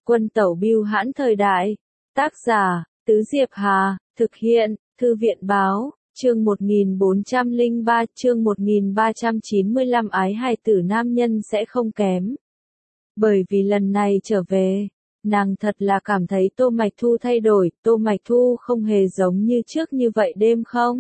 Quân tẩu bưu hãn thời đại. Tác giả, Tứ Diệp Hà, thực hiện, Thư viện báo, chương 1403, chương 1395 ái hài tử nam nhân sẽ không kém. Bởi vì lần này trở về, nàng thật là cảm thấy Tô Mạch Thu thay đổi, Tô Mạch Thu không hề giống như trước như vậy đêm không?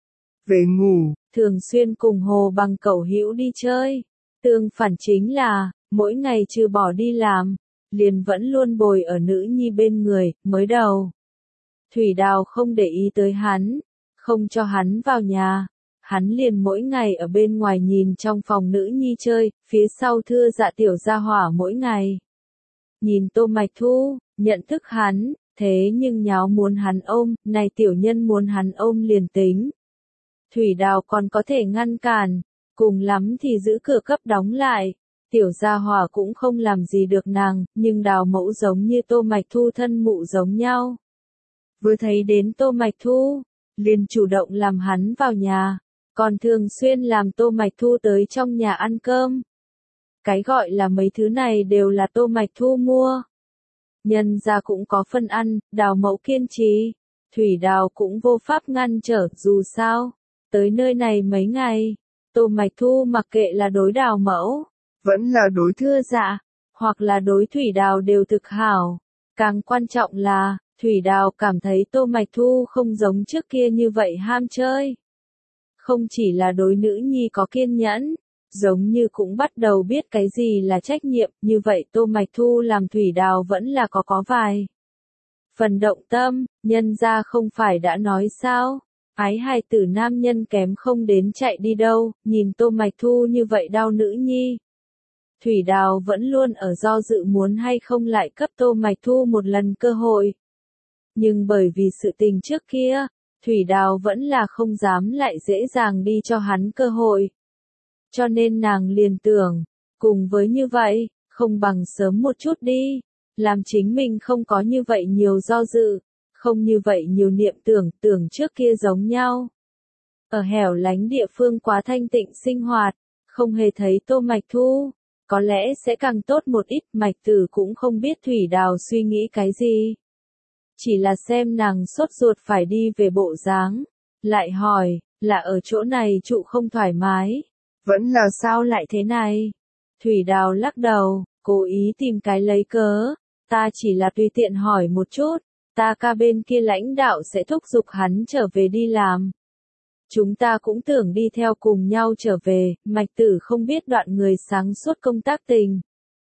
Về ngủ, thường xuyên cùng Hồ Bằng cẩu hữu đi chơi. Tương phản chính là, mỗi ngày trừ bỏ đi làm, liền vẫn luôn bồi ở nữ nhi bên người. Mới đầu, Thủy Đào không để ý tới hắn, không cho hắn vào nhà, hắn liền mỗi ngày ở bên ngoài nhìn trong phòng nữ nhi chơi, phía sau thưa dạ tiểu gia hỏa mỗi ngày nhìn Tô Mạch Thu, nhận thức hắn, thế nhưng nháo muốn hắn ôm, này tiểu nhân muốn hắn ôm liền tính. Thủy Đào còn có thể ngăn cản, cùng lắm thì giữ cửa cấp đóng lại. Tiểu gia hỏa cũng không làm gì được nàng, nhưng Đào mẫu giống như Tô Mạch Thu thân mụ giống nhau. Vừa thấy đến Tô Mạch Thu, liền chủ động làm hắn vào nhà, còn thường xuyên làm Tô Mạch Thu tới trong nhà ăn cơm. Cái gọi là mấy thứ này đều là Tô Mạch Thu mua. Nhân gia cũng có phân ăn, Đào mẫu kiên trì, Thủy Đào cũng vô pháp ngăn trở, dù sao, tới nơi này mấy ngày, Tô Mạch Thu mặc kệ là đối Đào mẫu, vẫn là đối thưa dạ, hoặc là đối Thủy Đào đều thực hảo. Càng quan trọng là, Thủy Đào cảm thấy Tô Mạch Thu không giống trước kia như vậy ham chơi. Không chỉ là đối nữ nhi có kiên nhẫn, giống như cũng bắt đầu biết cái gì là trách nhiệm, như vậy Tô Mạch Thu làm Thủy Đào vẫn là có vài phần động tâm, nhân gia không phải đã nói sao, ái hài tử nam nhân kém không đến chạy đi đâu, nhìn Tô Mạch Thu như vậy đau nữ nhi. Thủy Đào vẫn luôn ở do dự muốn hay không lại cấp Tô Mạch Thu một lần cơ hội. Nhưng bởi vì sự tình trước kia, Thủy Đào vẫn là không dám lại dễ dàng đi cho hắn cơ hội. Cho nên nàng liền tưởng, cùng với như vậy, không bằng sớm một chút đi, làm chính mình không có như vậy nhiều do dự, không như vậy nhiều niệm tưởng trước kia giống nhau. Ở hẻo lánh địa phương quá thanh tịnh sinh hoạt, không hề thấy Tô Mạch Thu, có lẽ sẽ càng tốt một ít. Mạch Tử cũng không biết Thủy Đào suy nghĩ cái gì. Chỉ là xem nàng sốt ruột phải đi về bộ dáng, lại hỏi, là ở chỗ này trụ không thoải mái. Vẫn là sao lại thế này? Thủy Đào lắc đầu, cố ý tìm cái lấy cớ, ta chỉ là tùy tiện hỏi một chút, ta ca bên kia lãnh đạo sẽ thúc giục hắn trở về đi làm. Chúng ta cũng tưởng đi theo cùng nhau trở về, Mạch Tử không biết đoạn người sáng suốt công tác tình.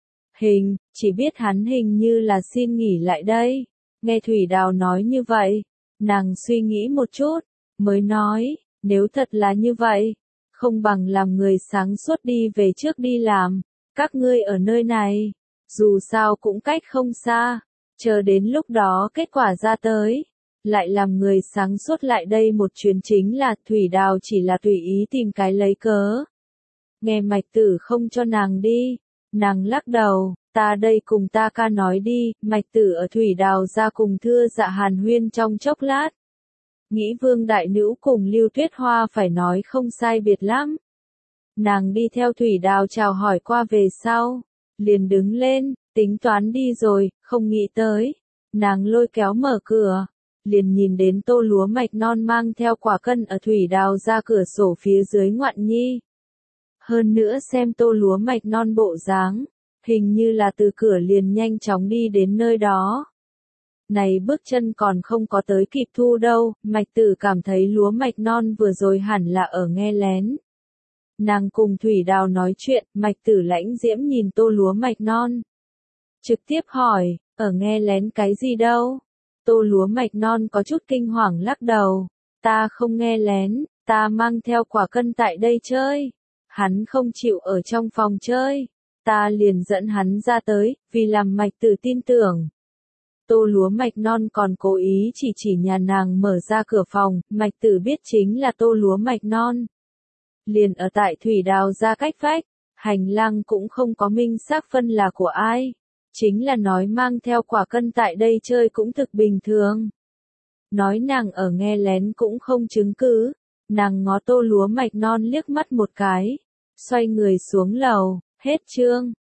Chỉ biết hắn hình như là xin nghỉ lại đây. Nghe Thủy Đào nói như vậy, nàng suy nghĩ một chút, mới nói, nếu thật là như vậy, không bằng làm người sáng suốt đi về trước đi làm, các ngươi ở nơi này, dù sao cũng cách không xa, chờ đến lúc đó kết quả ra tới, lại làm người sáng suốt lại đây một chuyến. Chính là Thủy Đào chỉ là tùy ý tìm cái lấy cớ. Nghe Mạch Tử không cho nàng đi, nàng lắc đầu, ta đây cùng ta ca nói đi. Mạch Tử ở Thủy Đào ra cùng thưa dạ hàn huyên trong chốc lát. Nghĩ Vương Đại Nữ cùng Lưu Tuyết Hoa phải nói không sai biệt lắm. Nàng đi theo Thủy Đào chào hỏi qua về sau, liền đứng lên, tính toán đi rồi, không nghĩ tới. Nàng lôi kéo mở cửa, liền nhìn đến Tô Lúa Mạch non mang theo quả cân ở Thủy Đào ra cửa sổ phía dưới ngoạn nhi. Hơn nữa xem Tô Lúa Mạch non bộ dáng, hình như là từ cửa liền nhanh chóng đi đến nơi đó. Này bước chân còn không có tới kịp thu đâu, Mạch Tử cảm thấy Lúa Mạch non vừa rồi hẳn là ở nghe lén. Nàng cùng Thủy Đào nói chuyện, Mạch Tử lãnh diễm nhìn Tô Lúa Mạch non. Trực tiếp hỏi, ở nghe lén cái gì đâu? Tô Lúa Mạch non có chút kinh hoàng lắc đầu, ta không nghe lén, ta mang theo quả cân tại đây chơi. Hắn không chịu ở trong phòng chơi, ta liền dẫn hắn ra tới, vì làm Mạch Tử tin tưởng. Tô Lúa Mạch non còn cố ý chỉ nhà nàng mở ra cửa phòng, Mạch Tử biết chính là Tô Lúa Mạch non. Liền ở tại Thủy Đào ra cách vách, hành lang cũng không có minh xác phân là của ai. Chính là nói mang theo quả cân tại đây chơi cũng thực bình thường. Nói nàng ở nghe lén cũng không chứng cứ, nàng ngó Tô Lúa Mạch non liếc mắt một cái, xoay người xuống lầu, hết chương.